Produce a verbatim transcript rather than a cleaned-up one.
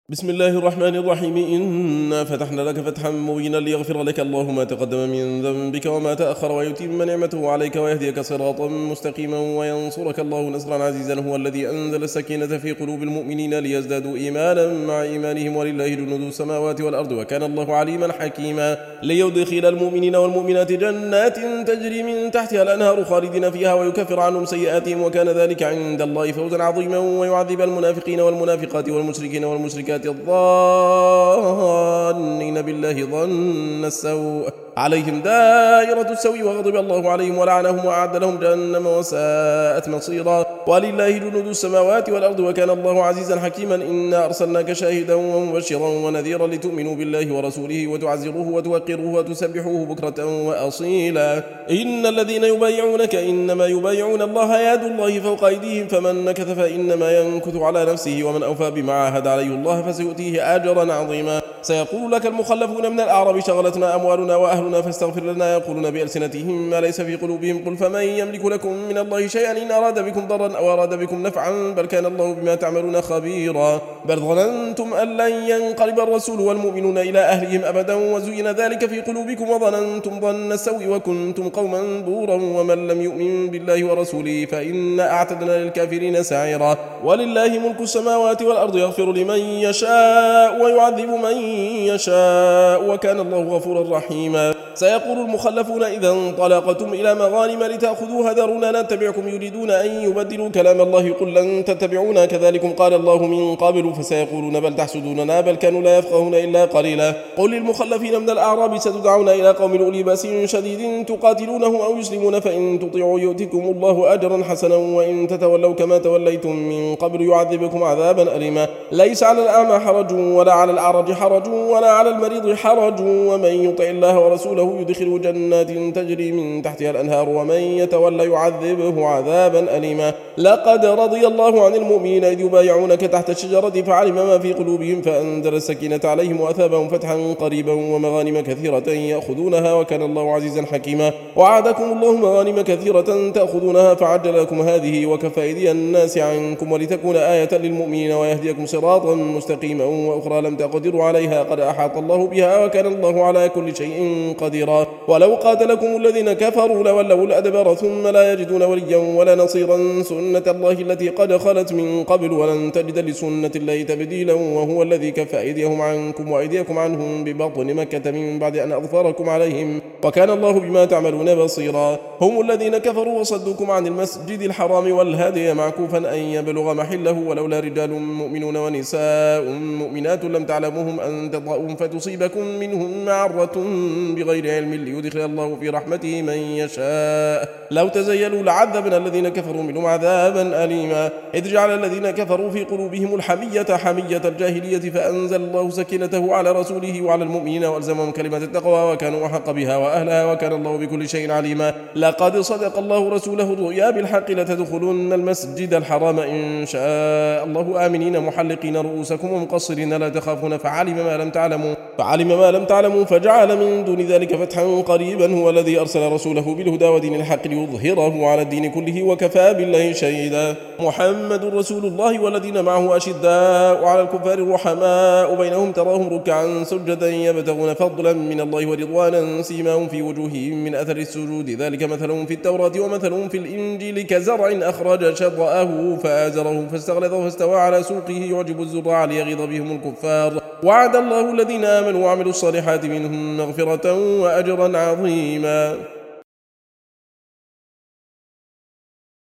بسم الله الرحمن الرحيم. إنا فتحنا لك فتحا مبينا ليغفر لك الله ما تقدم من ذنبك وما تأخر ويتم نعمته عليك ويهديك صراطا مستقيما وينصرك الله نصرا عزيزا. هو الذي أنزل السكينة في قلوب المؤمنين ليزدادوا إيمانا مع إيمانهم ولله جنود السماوات والأرض وكان الله عليما حكيما. ليدخل المؤمنين والمؤمنات جنات تجري من تحتها الأنهار خالدين فيها ويكفر عنهم سيئاتهم وكان ذلك عند الله فوزا عظيما. ويعذب المنافقين والمنافقات والمشركين والمشركات الظانين بالله ظن السوء عليهم دائرة السوء وغضب الله عليهم ولعنهم وأعد لهم جهنم وساءت مصيرا. ولله جنود السماوات والأرض وكان الله عزيزا حكيما. إنا أرسلناك شاهدا ومبشرا ونذيرا لتؤمنوا بالله ورسوله وتعزروه وتوقروه وتسبحوه بكرة وأصيلا. إن الذين يبايعونك إنما يبايعون الله يد الله فوق أيديهم فمن نكث فإنما ينكث على نفسه ومن أوفى بما عاهد عليه الله فسيؤتيه أجرا عظيما. سيقول لك المخلفون من الأعراب شغلتنا أموالنا وأهلنا فاستغفر لنا يقولون بألسنتهم ما ليس في قلوبهم قل فمن يملك لكم من الله شيئا إن أراد بكم ضرا أو أراد بكم نفعا بل كان الله بما تعملون خبيرا. بل ظننتم أن لن ينقلب الرسول والمؤمنون إلى أهلهم أبدا وزين ذلك في قلوبكم وظننتم ظن السوء وكنتم قوما بورا. ومن لم يؤمن بالله ورسوله فإنا أعتدنا للكافرين سعيرا. ولله ملك السماوات والأرض يغفر لمن يشاء ويعذب من يشاء وكان الله غفورا رحيما. سيقول المخلفون إذا انطلقتم إلى مغانم لتأخذوها ذرونا نتبعكم يريدون أن يبدلوا كلام الله قل لن تتبعونا كذلكم قال الله من قبل فسيقولون بل تحسدوننا بل كانوا لا يفقهون إلا قليلا. قل للمخلفين من الأعراب ستدعون إلى قوم أولي بأس شديد تقاتلونهم أو يسلمون فإن تطيعوا يؤتكم الله أجرا حسنا وإن تتولوا كما توليتم من قبل يعذبكم عذابا أليما. ليس على الأعمى حرج ولا على الأعرج حرج ولا على المريض حرج ومن يطع الله ورسوله يدخل جنات تجري من تحتها الأنهار ومن يتولى يعذبه عذابا أليما. لقد رضي الله عن المؤمنين إذ يبايعونك تحت الشجرة فعلم ما في قلوبهم فأنزل السكينة عليهم وأثابهم فتحا قريبا ومغانم كثيرة يأخذونها وكان الله عزيزا حكيما. وعدكم الله مغانم كثيرة تأخذونها فعجل لكم هذه وكف أيدي الناس عنكم ولتكون آية للمؤمنين ويهديكم صراطا مستقيما وأخرى لم تقدروا عليها قد أحاط الله بها وكان الله على كل شيء قديرا. ولو قاتلكم الذين كفروا لولوا الأدبر ثم لا يجدون وليا ولا نصيرا سنة الله التي قد خلت من قبل ولن تجد لسنة الله تبديلا. وهو الذي كف أيديهم عنكم وأيديكم عنهم ببطن مكة من بعد أن أظفركم عليهم وكان الله بما تعملون بصيرا. هم الذين كفروا وصدوكم عن المسجد الحرام والهدي معكوفا أن يبلغ محله ولولا رجال مؤمنون ونساء مؤمنات لم تعلموهم أن تطأوا فتصيبكم منهم معرة بغير علم ليدخل الله في رحمته من يشاء. لو تزيلوا لعذبنا الذين كفروا منهم عذابا أليما. إذ جعل الذين كفروا في قلوبهم الحمية حمية الجاهلية فأنزل الله سكينته على رسوله وعلى المؤمنين وألزمهم كلمة التقوى وكانوا أحق بها وأهلها وكان الله بكل شيء عليما. لقد صدق الله رسوله الرؤيا بالحق لتدخلن المسجد الحرام إن شاء الله آمنين محلقين رؤوسكم ومقصرين لا تخافون فعلم ما لم تعلموا فعلم ما لم تعلموا فجعل من دون ذلك فتحا قريبا. هو الذي أرسل رسوله بالهدى ودين الحق ليظهره على الدين كله وكفى بالله شهيدا. محمد رسول الله والذين معه أشداء على الكفار رحماء بينهم تراهم ركعا سجدا يبتغون فضلا من الله ورضوانا سيماهم في وجوههم من أثر السجود ذلك مثلهم في التوراة ومثلهم في الإنجيل كزرع أخرج شطأه فآزره فاستغلظ فاستوى على سوقه يعجب الزراع ليغيظ بهم الكفار. وعد الله الذين آمنوا وعملوا الصالحات منهم مغفرة وأجرا عظيما.